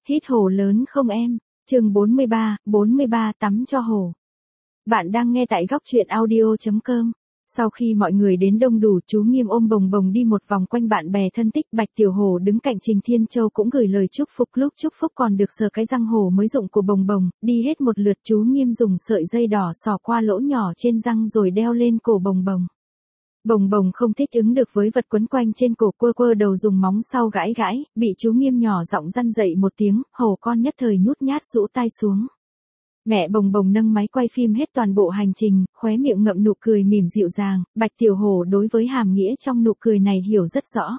Hít hồ lớn không em? Chương 43 tắm cho hồ. Bạn đang nghe tại góc truyện audio.com. Sau khi mọi người đến đông đủ, chú Nghiêm ôm Bồng Bồng đi một vòng quanh bạn bè thân tích. Bạch Tiểu Hồ đứng cạnh Trình Thiên Châu cũng gửi lời chúc phúc. Lúc chúc phúc còn được sờ cái răng hổ mới rụng của Bồng Bồng, đi hết một lượt chú Nghiêm dùng sợi dây đỏ xỏ qua lỗ nhỏ trên răng rồi đeo lên cổ Bồng Bồng. Bồng Bồng không thích ứng được với vật quấn quanh trên cổ, quơ quơ đầu dùng móng sau gãi gãi, bị chú Nghiêm nhỏ giọng răn dậy một tiếng, hổ con nhất thời nhút nhát rũ tai xuống. Mẹ Bồng Bồng nâng máy quay phim hết toàn bộ hành trình, khóe miệng ngậm nụ cười mỉm dịu dàng. Bạch Tiểu Hồ đối với hàm nghĩa trong nụ cười này hiểu rất rõ.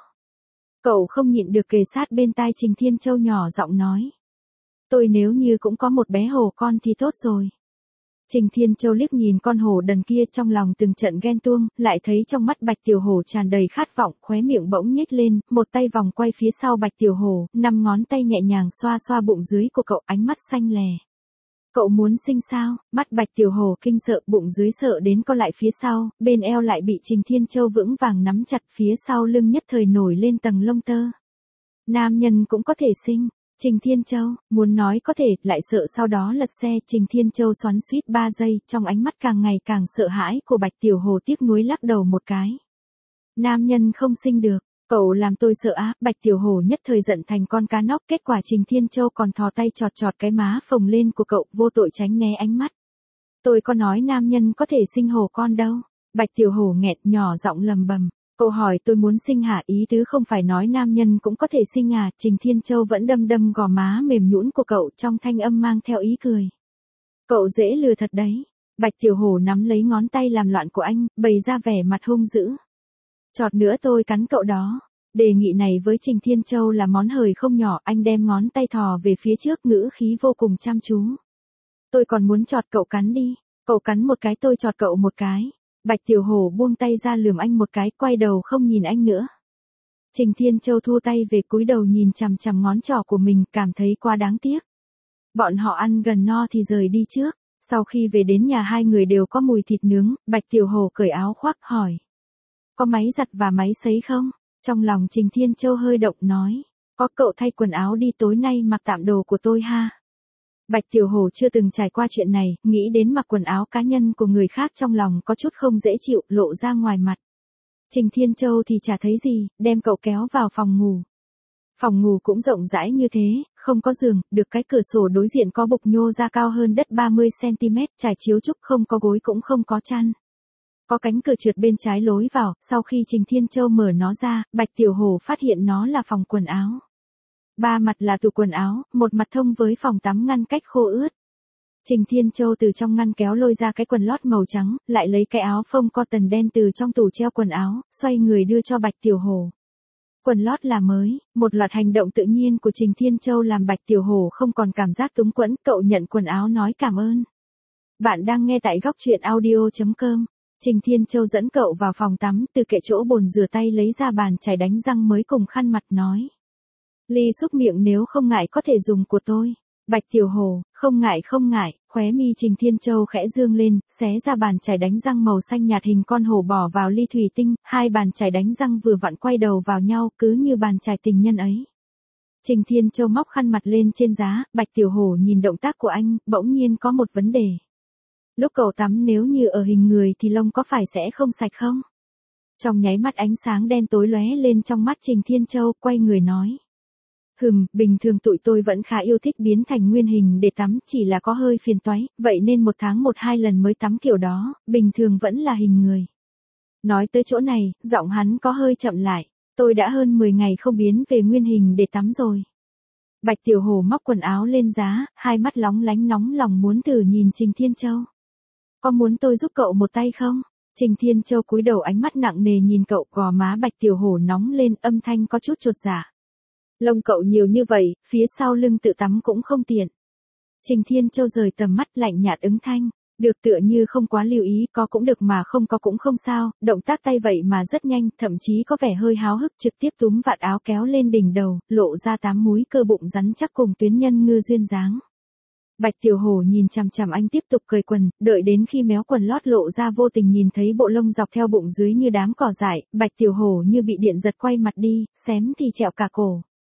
Cậu không nhịn được kề sát bên tai Trình Thiên Châu nhỏ giọng nói: tôi nếu như cũng có một bé hổ con thì tốt rồi. Trình Thiên Châu liếc nhìn con hổ đần kia, trong lòng từng trận ghen tuông, lại thấy trong mắt Bạch Tiểu Hồ tràn đầy khát vọng, khóe miệng bỗng nhếch lên, một tay vòng quay phía sau Bạch Tiểu Hồ, 5 ngón tay nhẹ nhàng xoa xoa bụng dưới của cậu, ánh mắt xanh lè. Cậu muốn sinh sao? Mắt Bạch Tiểu Hồ kinh sợ, bụng dưới sợ đến co lại phía sau, bên eo lại bị Trình Thiên Châu vững vàng nắm chặt, phía sau lưng nhất thời nổi lên tầng lông tơ. Nam nhân cũng có thể sinh. Trình Thiên Châu, muốn nói có thể, lại sợ sau đó lật xe. Trình Thiên Châu xoắn xuýt 3 giây, trong ánh mắt càng ngày càng sợ hãi của Bạch Tiểu Hồ tiếc nuối lắc đầu một cái. Nam nhân không sinh được, cậu làm tôi sợ á. Bạch Tiểu Hồ nhất thời giận thành con cá nóc, kết quả Trình Thiên Châu còn thò tay chọt chọt cái má phồng lên của cậu, vô tội tránh né ánh mắt. Tôi có nói nam nhân có thể sinh hổ con đâu. Bạch Tiểu Hồ nghẹt nhỏ giọng lầm bầm. Cậu hỏi tôi muốn sinh hả? Ý tứ không phải nói nam nhân cũng có thể sinh à? Trình Thiên Châu vẫn đâm đâm gò má mềm nhũn của cậu, trong thanh âm mang theo ý cười. Cậu dễ lừa thật đấy. Bạch Tiểu Hồ nắm lấy ngón tay làm loạn của anh, bày ra vẻ mặt hung dữ. Chọt nữa tôi cắn cậu đó. Đề nghị này với Trình Thiên Châu là món hời không nhỏ, anh đem ngón tay thò về phía trước, ngữ khí vô cùng chăm chú. Tôi còn muốn chọt cậu cắn đi. Cậu cắn một cái tôi chọt cậu một cái. Bạch Tiểu Hồ buông tay ra lườm anh một cái, quay đầu không nhìn anh nữa. Trình Thiên Châu thu tay về, cúi đầu nhìn chằm chằm ngón trỏ của mình, cảm thấy quá đáng tiếc. Bọn họ ăn gần no thì rời đi trước. Sau khi về đến nhà hai người đều có mùi thịt nướng, Bạch Tiểu Hồ cởi áo khoác hỏi: có máy giặt và máy sấy không? Trong lòng Trình Thiên Châu hơi động nói: có, cậu thay quần áo đi, tối nay mặc tạm đồ của tôi ha. Bạch Tiểu Hồ chưa từng trải qua chuyện này, nghĩ đến mặc quần áo cá nhân của người khác trong lòng có chút không dễ chịu, lộ ra ngoài mặt. Trình Thiên Châu thì chả thấy gì, đem cậu kéo vào phòng ngủ. Phòng ngủ cũng rộng rãi như thế, không có giường, được cái cửa sổ đối diện có bục nhô ra cao hơn đất 30cm, trải chiếu trúc, không có gối cũng không có chăn. Có cánh cửa trượt bên trái lối vào, sau khi Trình Thiên Châu mở nó ra, Bạch Tiểu Hồ phát hiện nó là phòng quần áo. 3 mặt là tủ quần áo, một mặt thông với phòng tắm ngăn cách khô ướt. Trình Thiên Châu từ trong ngăn kéo lôi ra cái quần lót màu trắng, lại lấy cái áo phông cotton đen từ trong tủ treo quần áo, xoay người đưa cho Bạch Tiểu Hồ. Quần lót là mới. Một loạt hành động tự nhiên của Trình Thiên Châu làm Bạch Tiểu Hồ không còn cảm giác túng quẫn, cậu nhận quần áo nói cảm ơn. Bạn đang nghe tại góc truyện audio.com. Trình Thiên Châu dẫn cậu vào phòng tắm, từ kệ chỗ bồn rửa tay lấy ra bàn chải đánh răng mới cùng khăn mặt nói: ly xúc miệng nếu không ngại có thể dùng của tôi. Bạch Tiểu Hồ, không ngại, khóe mi Trình Thiên Châu khẽ dương lên, xé ra bàn chải đánh răng màu xanh nhạt hình con hổ bỏ vào ly thủy tinh, hai bàn chải đánh răng vừa vặn quay đầu vào nhau, cứ như bàn chải tình nhân ấy. Trình Thiên Châu móc khăn mặt lên trên giá, Bạch Tiểu Hồ nhìn động tác của anh, bỗng nhiên có một vấn đề. Lúc cậu tắm nếu như ở hình người thì lông có phải sẽ không sạch không? Trong nháy mắt ánh sáng đen tối lóe lên trong mắt Trình Thiên Châu, quay người nói: bình thường tụi tôi vẫn khá yêu thích biến thành nguyên hình để tắm, chỉ là có hơi phiền toái, vậy nên 1 tháng 1-2 lần mới tắm kiểu đó, bình thường vẫn là hình người. Nói tới chỗ này, giọng hắn có hơi chậm lại, tôi đã hơn 10 ngày không biến về nguyên hình để tắm rồi. Bạch Tiểu Hồ móc quần áo lên giá, hai mắt lóng lánh nóng lòng muốn thử nhìn Trình Thiên Châu. Có muốn tôi giúp cậu một tay không? Trình Thiên Châu cúi đầu, ánh mắt nặng nề nhìn cậu, gò má Bạch Tiểu Hồ nóng lên, âm thanh có chút chột dạ. Lông cậu nhiều như vậy, phía sau lưng tự tắm cũng không tiện. Trình Thiên Châu rời tầm mắt, lạnh nhạt ứng thanh. Được, tựa như không quá lưu ý, có cũng được mà không có cũng không sao, động tác tay vậy mà rất nhanh, thậm chí có vẻ hơi háo hức, trực tiếp túm vạt áo kéo lên đỉnh đầu, lộ ra 8 múi cơ bụng rắn chắc cùng tuyến nhân ngư duyên dáng. Bạch Tiểu Hồ nhìn chằm chằm anh tiếp tục cởi quần, đợi đến khi méo quần lót lộ ra vô tình nhìn thấy bộ lông dọc theo bụng dưới như đám cỏ dại, Bạch Tiểu Hồ như bị điện giật quay mặt đi, xém thì trẹo cả cổ.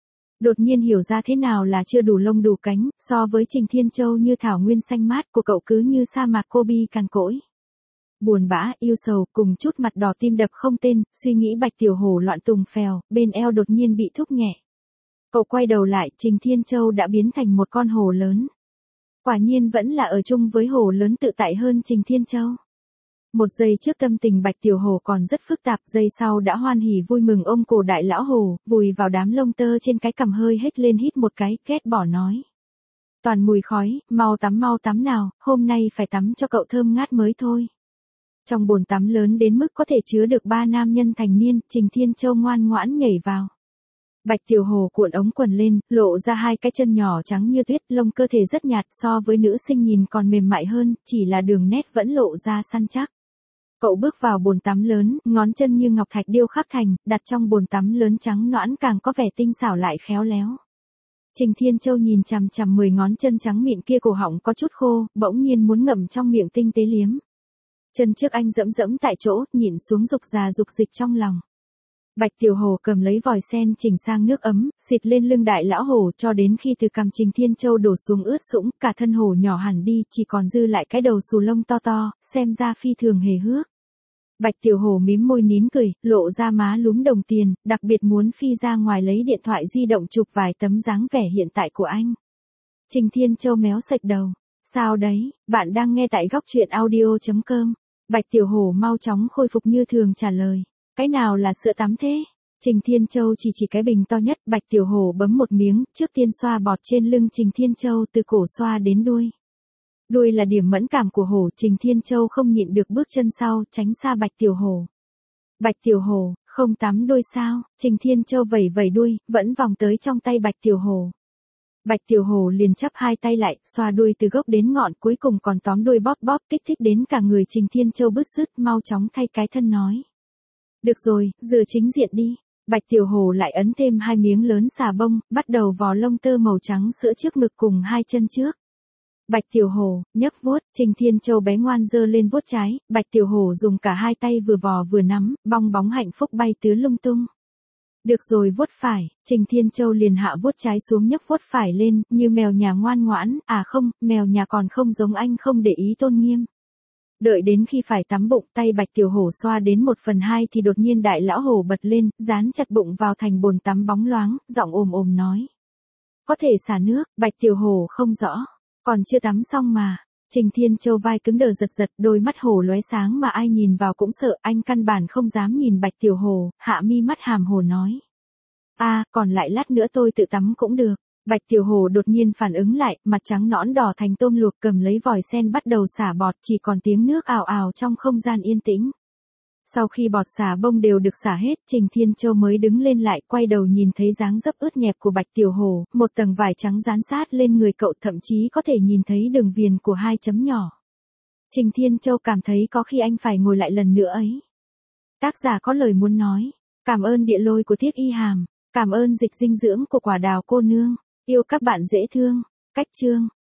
Đột nhiên hiểu ra thế nào là chưa đủ lông đủ cánh, so với Trình Thiên Châu như thảo nguyên xanh mát của cậu cứ như sa mạc Gobi cằn cỗi. Buồn bã, yêu sầu, cùng chút mặt đỏ tim đập không tên, suy nghĩ Bạch Tiểu Hổ loạn tùng phèo, bên eo đột nhiên bị thúc nhẹ. Cậu quay đầu lại, Trình Thiên Châu đã biến thành một con hổ lớn. Quả nhiên vẫn là ở chung với hổ lớn tự tại hơn Trình Thiên Châu. Một giây trước tâm tình Bạch Tiểu Hổ còn rất phức tạp, giây sau đã hoan hỉ vui mừng ôm cổ đại lão hổ, vùi vào đám lông tơ trên cái cằm hơi hết lên hít một cái, ghét bỏ nói. Toàn mùi khói, mau tắm nào, hôm nay phải tắm cho cậu thơm ngát mới thôi. Trong bồn tắm lớn đến mức có thể chứa được 3 nam nhân thành niên, Trình Thiên Châu ngoan ngoãn nhảy vào. Bạch Tiểu Hổ cuộn ống quần lên, lộ ra 2 cái chân nhỏ trắng như tuyết, lông cơ thể rất nhạt so với nữ sinh nhìn còn mềm mại hơn, chỉ là đường nét vẫn lộ ra săn chắc. Cậu bước vào bồn tắm lớn, ngón chân như ngọc thạch điêu khắc thành, đặt trong bồn tắm lớn trắng nõn càng có vẻ tinh xảo lại khéo léo. Trình Thiên Châu nhìn chằm chằm 10 ngón chân trắng mịn kia, cổ họng có chút khô, bỗng nhiên muốn ngậm trong miệng tinh tế liếm. Chân trước anh dẫm tại chỗ, nhịn xuống dục dịch trong lòng. Bạch Tiểu Hổ cầm lấy vòi sen chỉnh sang nước ấm, xịt lên lưng đại lão hổ cho đến khi từ cằm Trình Thiên Châu đổ xuống ướt sũng, cả thân hổ nhỏ hẳn đi, chỉ còn dư lại cái đầu xù lông to to, xem ra phi thường hề hước. Bạch Tiểu Hổ mím môi nín cười, lộ ra má lúm đồng tiền, đặc biệt muốn phi ra ngoài lấy điện thoại di động chụp vài tấm dáng vẻ hiện tại của anh. Trình Thiên Châu méo sạch đầu. Sao đấy, bạn đang nghe tại góc truyện audio.com. Bạch Tiểu Hổ mau chóng khôi phục như thường trả lời. Cái nào là sữa tắm thế? Trình Thiên Châu chỉ cái bình to nhất, Bạch Tiểu Hổ bấm một miếng, trước tiên xoa bọt trên lưng Trình Thiên Châu từ cổ xoa đến đuôi. Đuôi là điểm mẫn cảm của hổ, Trình Thiên Châu không nhịn được bước chân sau, tránh xa Bạch Tiểu Hổ. Bạch Tiểu Hổ, không tắm đuôi sao? Trình Thiên Châu vẩy đuôi, vẫn vòng tới trong tay Bạch Tiểu Hổ. Bạch Tiểu Hổ liền chắp 2 tay lại, xoa đuôi từ gốc đến ngọn, cuối cùng còn tóm đuôi bóp, kích thích đến cả người Trình Thiên Châu bứt rứt, mau chóng thay cái thân nói. Được rồi, rửa chính diện đi. Bạch Tiểu Hổ lại ấn thêm 2 miếng lớn xà bông, bắt đầu vò lông tơ màu trắng sữa trước ngực cùng 2 chân trước. Bạch Tiểu Hổ, nhấc vuốt, Trình Thiên Châu bé ngoan giơ lên vuốt trái, Bạch Tiểu Hổ dùng cả 2 tay vừa vò vừa nắm, bong bóng hạnh phúc bay tứ lung tung. Được rồi, vuốt phải, Trình Thiên Châu liền hạ vuốt trái xuống nhấc vuốt phải lên, như mèo nhà ngoan ngoãn, à không, mèo nhà còn không giống anh, không để ý tôn nghiêm. Đợi đến khi phải tắm bụng, tay Bạch Tiểu Hổ xoa đến 1/2 thì đột nhiên đại lão hổ bật lên, dán chặt bụng vào thành bồn tắm bóng loáng, giọng ồm nói. Có thể xả nước, Bạch Tiểu Hổ không rõ. Còn chưa tắm xong mà. Trình Thiên Châu vai cứng đờ giật, đôi mắt hổ lóe sáng mà ai nhìn vào cũng sợ, anh căn bản không dám nhìn Bạch Tiểu Hổ, hạ mi mắt hàm hồ nói. Còn lại lát nữa tôi tự tắm cũng được. Bạch Tiểu Hổ đột nhiên phản ứng lại, mặt trắng nõn đỏ thành tôm luộc, cầm lấy vòi sen bắt đầu xả bọt, chỉ còn tiếng nước ào ào trong không gian yên tĩnh. Sau khi bọt xà bông đều được xả hết, Trình Thiên Châu mới đứng lên lại, quay đầu nhìn thấy dáng dấp ướt nhẹp của Bạch Tiểu Hổ, một tầng vải trắng dán sát lên người cậu, thậm chí có thể nhìn thấy đường viền của 2 chấm nhỏ. Trình Thiên Châu cảm thấy có khi anh phải ngồi lại lần nữa ấy. Tác giả có lời muốn nói. Cảm ơn địa lôi của Thiết Y Hàm. Cảm ơn dịch dinh dưỡng của quả đào cô nương. Yêu các bạn dễ thương. Cách chương.